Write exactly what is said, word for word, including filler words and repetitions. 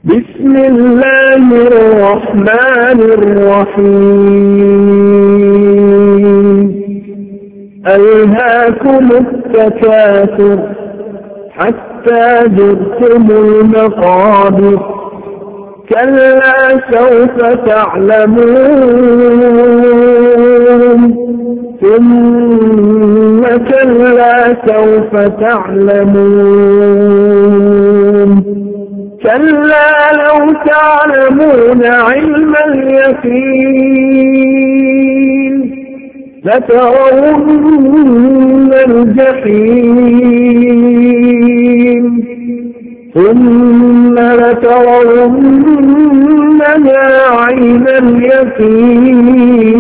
بسم الله الرحمن الرحيم ألهاكم التكاثر حتى زرتم المقابر كلا سوف تعلمون ثم كلا سوف تعلمون كلا لو تعلمون علم اليقين لترون الجحيم ثم لترونها عين اليقين